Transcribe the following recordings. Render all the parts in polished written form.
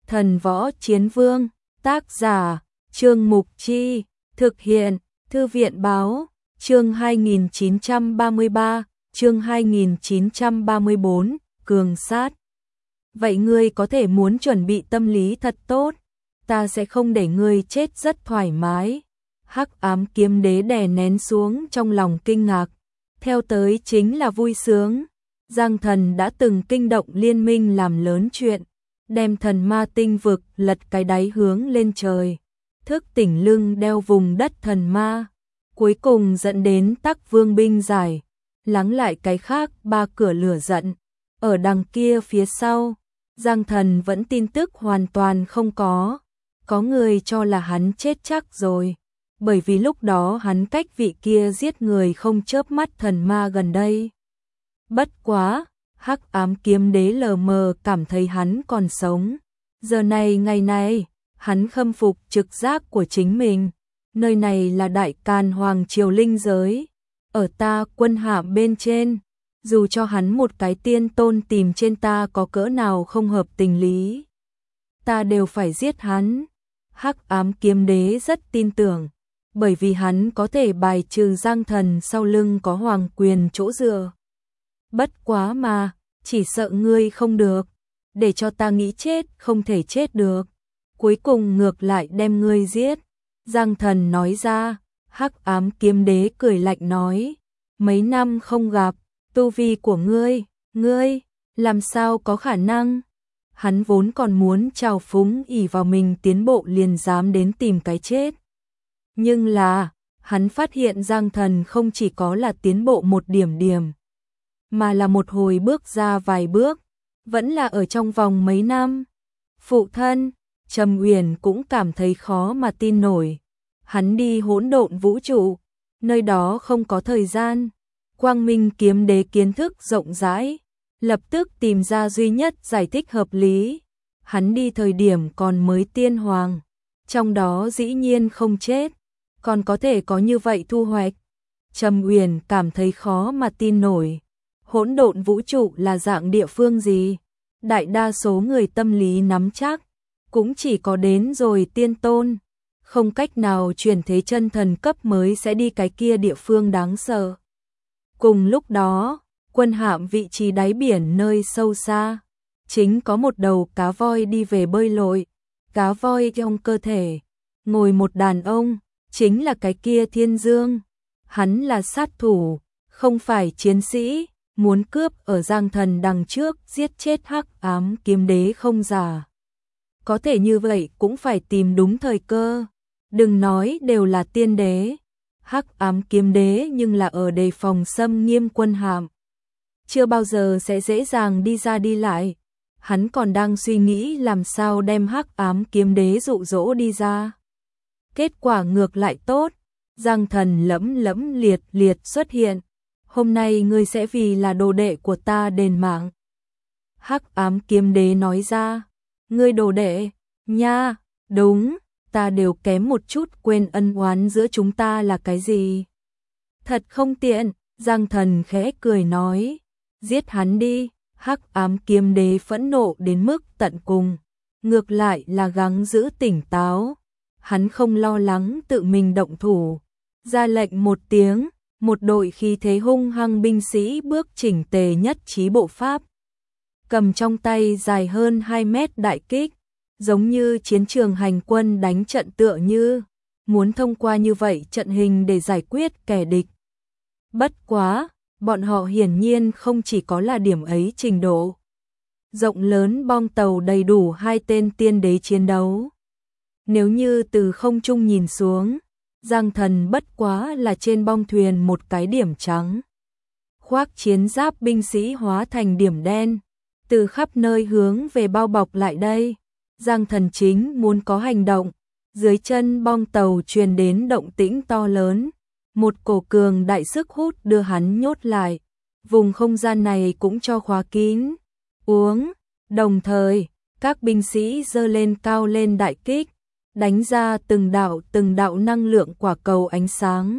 Thần Võ Chiến Vương, tác giả, Trương Mục Chi, thực hiện, Thư viện Báo, chương 2933, chương 2934, cường sát. Vậy ngươi có thể muốn chuẩn bị tâm lý thật tốt, ta sẽ không để ngươi chết rất thoải mái. Hắc Ám Kiếm Đế đè nén xuống trong lòng kinh ngạc, theo tới chính là vui sướng. Giang Thần đã từng kinh động liên minh làm lớn chuyện, đem thần ma tinh vực lật cái đáy hướng lên trời, thức tỉnh lưng đeo vùng đất thần ma, cuối cùng dẫn đến Tắc Vương binh giải, lắng lại cái khác ba cửa lửa giận. Ở đằng kia phía sau, Giang Thần vẫn tin tức hoàn toàn không có người cho là hắn chết chắc rồi, bởi vì lúc đó hắn cách vị kia giết người không chớp mắt thần ma gần đây. Bất quá, Hắc Ám Kiếm Đế lờ mờ cảm thấy hắn còn sống. Giờ này ngày này, hắn khâm phục trực giác của chính mình. Nơi này là Đại Càn Hoàng Triều linh giới, ở ta Quân Hạm bên trên, dù cho hắn một cái tiên tôn tìm trên ta có cỡ nào không hợp tình lý, ta đều phải giết hắn. Hắc Ám Kiếm Đế rất tin tưởng, bởi vì hắn có thể bài trừ Giang Thần sau lưng có hoàng quyền chỗ dựa. Bất quá mà, chỉ sợ ngươi không được, để cho ta nghĩ chết không thể chết được, cuối cùng ngược lại đem ngươi giết. Giang Thần nói ra. Hắc Ám Kiếm Đế cười lạnh nói, mấy năm không gặp, tu vi của ngươi, làm sao có khả năng? Hắn vốn còn muốn trào phúng ỷ vào mình tiến bộ liền dám đến tìm cái chết. Nhưng là, hắn phát hiện Giang Thần không chỉ có là tiến bộ một điểm, mà là một hồi bước ra vài bước, vẫn là ở trong vòng mấy năm. Phụ thân, Trầm Uyển cũng cảm thấy khó mà tin nổi. Hắn đi hỗn độn vũ trụ, nơi đó không có thời gian. Quang Minh Kiếm Đế kiến thức rộng rãi, lập tức tìm ra duy nhất giải thích hợp lý. Hắn đi thời điểm còn mới tiên hoàng, trong đó dĩ nhiên không chết, còn có thể có như vậy thu hoạch. Trầm Uyển cảm thấy khó mà tin nổi. Hỗn độn vũ trụ là dạng địa phương gì? Đại đa số người tâm lý nắm chắc, cũng chỉ có đến rồi tiên tôn, không cách nào chuyển thế chân thần cấp mới sẽ đi cái kia địa phương đáng sợ. Cùng lúc đó, Quân Hạm vị trí đáy biển nơi sâu xa, chính có một đầu cá voi đi về bơi lội. Cá voi trong cơ thể ngồi một đàn ông, chính là cái kia Thiên Dương. Hắn là sát thủ, không phải chiến sĩ, muốn cướp ở Giang Thần đằng trước giết chết Hắc Ám Kiếm Đế không giả. Có thể như vậy cũng phải tìm đúng thời cơ. Đừng nói đều là tiên đế, Hắc Ám Kiếm Đế nhưng là ở đề phòng xâm nghiêm Quân Hạm, chưa bao giờ sẽ dễ dàng đi ra đi lại. Hắn còn đang suy nghĩ làm sao đem Hắc Ám Kiếm Đế dụ dỗ đi ra. Kết quả ngược lại tốt, Giang Thần lẫm liệt xuất hiện. Hôm nay ngươi sẽ vì là đồ đệ của ta đền mạng. Hắc Ám Kiếm Đế nói ra. Ngươi đồ đệ? Nha, đúng, ta đều kém một chút quên ân oán giữa chúng ta là cái gì. Thật không tiện, Giang Thần khẽ cười nói. Giết hắn đi. Hắc Ám Kiếm Đế phẫn nộ đến mức tận cùng, ngược lại là gắng giữ tỉnh táo. Hắn không lo lắng tự mình động thủ, ra lệnh một tiếng, một đội khí thế hung hăng binh sĩ bước chỉnh tề nhất trí bộ pháp, cầm trong tay dài hơn 2 mét đại kích, giống như chiến trường hành quân đánh trận tựa như, muốn thông qua như vậy trận hình để giải quyết kẻ địch. Bất quá, bọn họ hiển nhiên không chỉ có là điểm ấy trình độ. Rộng lớn bong tàu đầy đủ 2 tên tiên đế chiến đấu. Nếu như từ không trung nhìn xuống, Giang Thần bất quá là trên bong thuyền một cái điểm trắng. Khoác chiến giáp binh sĩ hóa thành điểm đen, từ khắp nơi hướng về bao bọc lại đây. Giang Thần chính muốn có hành động, dưới chân bong tàu truyền đến động tĩnh to lớn. Một cổ cường đại sức hút đưa hắn nhốt lại, vùng không gian này cũng cho khóa kín. Uống, đồng thời, các binh sĩ giơ lên cao lên đại kích, đánh ra từng đạo năng lượng quả cầu ánh sáng.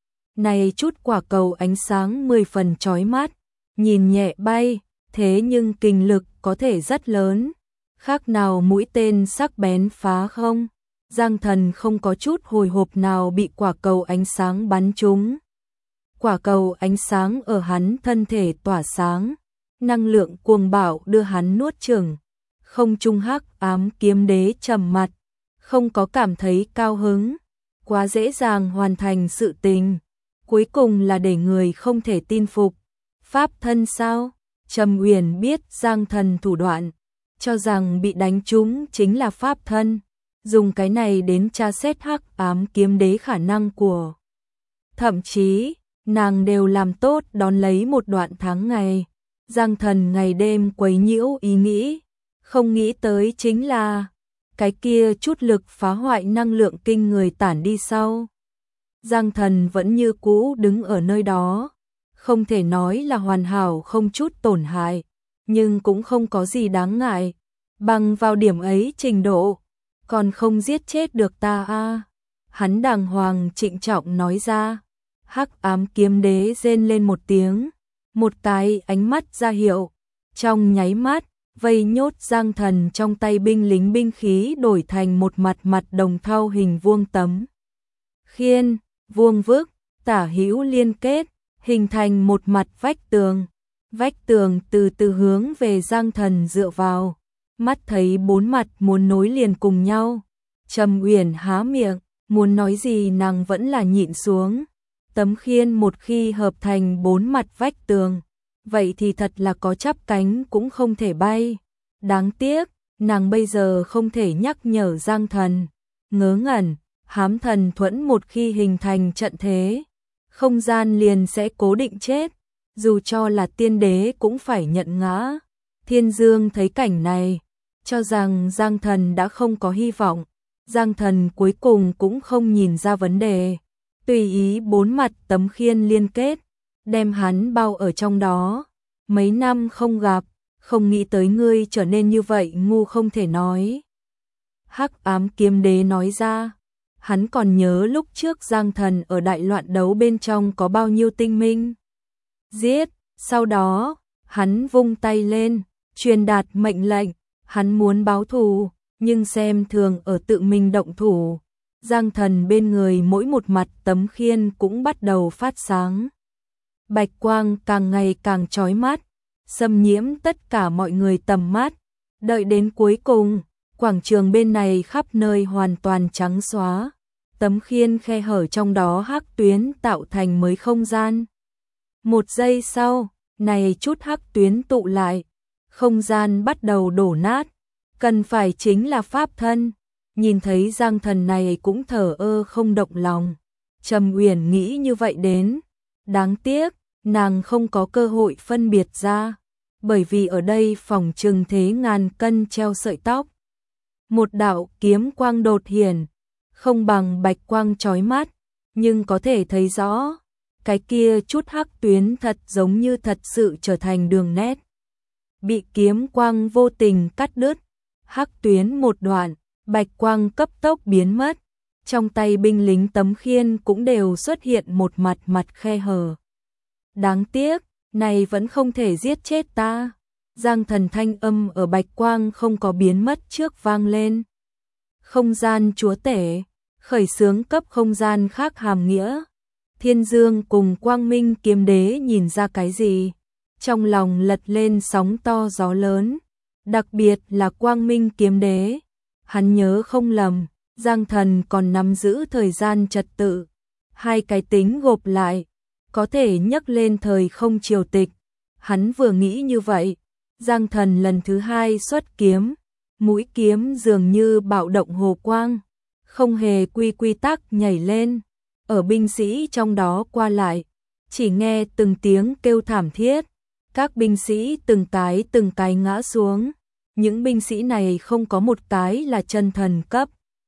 Này chút quả cầu ánh sáng 10 phần chói mắt, nhìn nhẹ bay, thế nhưng kình lực có thể rất lớn. khác nào mũi tên sắc bén phá không. Giang Thần không có chút hồi hộp nào bị quả cầu ánh sáng bắn trúng. Quả cầu ánh sáng ở hắn thân thể tỏa sáng, năng lượng cuồng bạo đưa hắn nuốt chửng. Không trung hắc ám kiếm đế trầm mặt, không có cảm thấy cao hứng, quá dễ dàng hoàn thành sự tình, cuối cùng là để người không thể tin phục. Pháp thân sao? Trầm Uyển biết Giang Thần thủ đoạn, cho rằng bị đánh trúng chính là pháp thân, dùng cái này đến tra xét hắc ám kiếm đế khả năng của. Thậm chí, nàng đều làm tốt đón lấy một đoạn tháng ngày. Giang Thần ngày đêm quấy nhiễu ý nghĩ, không nghĩ tới chính là cái kia chút lực phá hoại năng lượng kinh người tản đi sau. Giang Thần vẫn như cũ đứng ở nơi đó, không thể nói là hoàn hảo không chút tổn hại, nhưng cũng không có gì đáng ngại. Bằng vào điểm ấy trình độ, còn không giết chết được ta a. Hắn đàng hoàng trịnh trọng nói ra. Hắc ám kiếm đế rên lên một tiếng, một cái ánh mắt ra hiệu, trong nháy mắt, vây nhốt Giang Thần trong tay binh lính binh khí đổi thành một mặt đồng thau hình vuông tấm. Khiên, vuông vức, tả hữu liên kết, hình thành một mặt vách tường. Vách tường từ từ hướng về Giang Thần dựa vào, mắt thấy bốn mặt muốn nối liền cùng nhau. Trầm Uyển há miệng, muốn nói gì nàng vẫn là nhịn xuống. Tấm khiên một khi hợp thành bốn mặt vách tường, vậy thì thật là có chắp cánh cũng không thể bay. Đáng tiếc, nàng bây giờ không thể nhắc nhở Giang Thần. Ngớ ngẩn, hám thần thuẫn một khi hình thành trận thế, không gian liền sẽ cố định chết, dù cho là tiên đế cũng phải nhận ngã. Thiên Dương thấy cảnh này, cho rằng Giang Thần đã không có hy vọng. Giang Thần cuối cùng cũng không nhìn ra vấn đề, tùy ý bốn mặt tấm khiên liên kết, đem hắn bao ở trong đó. Mấy năm không gặp, không nghĩ tới ngươi trở nên như vậy ngu không thể nói. Hắc ám kiếm đế nói ra, hắn còn nhớ lúc trước Giang Thần ở đại loạn đấu bên trong có bao nhiêu tinh minh. Giết, sau đó, hắn vung tay lên, truyền đạt mệnh lệnh, hắn muốn báo thù, nhưng xem thường ở tự mình động thủ. Giang Thần bên người mỗi một mặt tấm khiên cũng bắt đầu phát sáng. Bạch quang càng ngày càng chói mắt, xâm nhiễm tất cả mọi người tầm mắt. Đợi đến cuối cùng, quảng trường bên này khắp nơi hoàn toàn trắng xóa. Tấm khiên khe hở trong đó hắc tuyến tạo thành mới không gian. Một giây sau, này chút hắc tuyến tụ lại, không gian bắt đầu đổ nát. Cần phải chính là pháp thân. Nhìn thấy Giang Thần này cũng thờ ơ không động lòng. Trầm Uyển nghĩ như vậy đến. Đáng tiếc, nàng không có cơ hội phân biệt ra. Bởi vì ở đây phòng trừng thế ngàn cân treo sợi tóc. Một đạo kiếm quang đột hiển, không bằng bạch quang chói mắt, nhưng có thể thấy rõ. Cái kia chút hắc tuyến thật giống như thật sự trở thành đường nét. Bị kiếm quang vô tình cắt đứt. Hắc tuyến một đoạn, bạch quang cấp tốc biến mất, trong tay binh lính tấm khiên cũng đều xuất hiện một mặt khe hở. Đáng tiếc, này vẫn không thể giết chết ta. Giang Thần thanh âm ở bạch quang không có biến mất trước vang lên. Không gian chúa tể, khởi xướng cấp không gian khác hàm nghĩa. Thiên Dương cùng Quang Minh kiếm đế nhìn ra cái gì, trong lòng lật lên sóng to gió lớn. Đặc biệt là Quang Minh kiếm đế, hắn nhớ không lầm, Giang Thần còn nắm giữ thời gian trật tự, hai cái tính gộp lại, có thể nhấc lên thời không triều tịch. Hắn vừa nghĩ như vậy, Giang Thần lần thứ hai xuất kiếm, mũi kiếm dường như bạo động hồ quang, không hề quy tắc nhảy lên, ở binh sĩ trong đó qua lại, chỉ nghe từng tiếng kêu thảm thiết. Các binh sĩ từng cái ngã xuống. Những binh sĩ này không có một cái là chân thần cấp.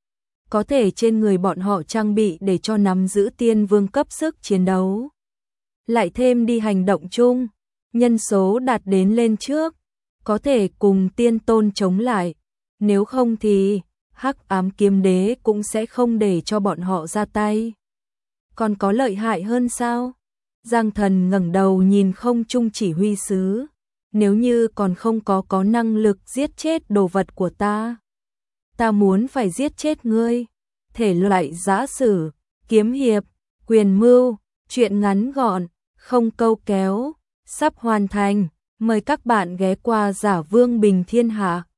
Có thể trên người bọn họ trang bị để cho nắm giữ tiên vương cấp sức chiến đấu. Lại thêm đi hành động chung, nhân số đạt đến lên trước, có thể cùng tiên tôn chống lại. Nếu không thì, hắc ám kiếm đế cũng sẽ không để cho bọn họ ra tay. Còn có lợi hại hơn sao? Giang Thần ngẩng đầu nhìn không trung chỉ huy sứ, nếu như còn không có năng lực giết chết đồ vật của ta muốn phải giết chết ngươi. Thể loại giã sử, kiếm hiệp, quyền mưu, truyện ngắn gọn, không câu kéo, sắp hoàn thành. Mời các bạn ghé qua Giả Vương Bình Thiên Hạ.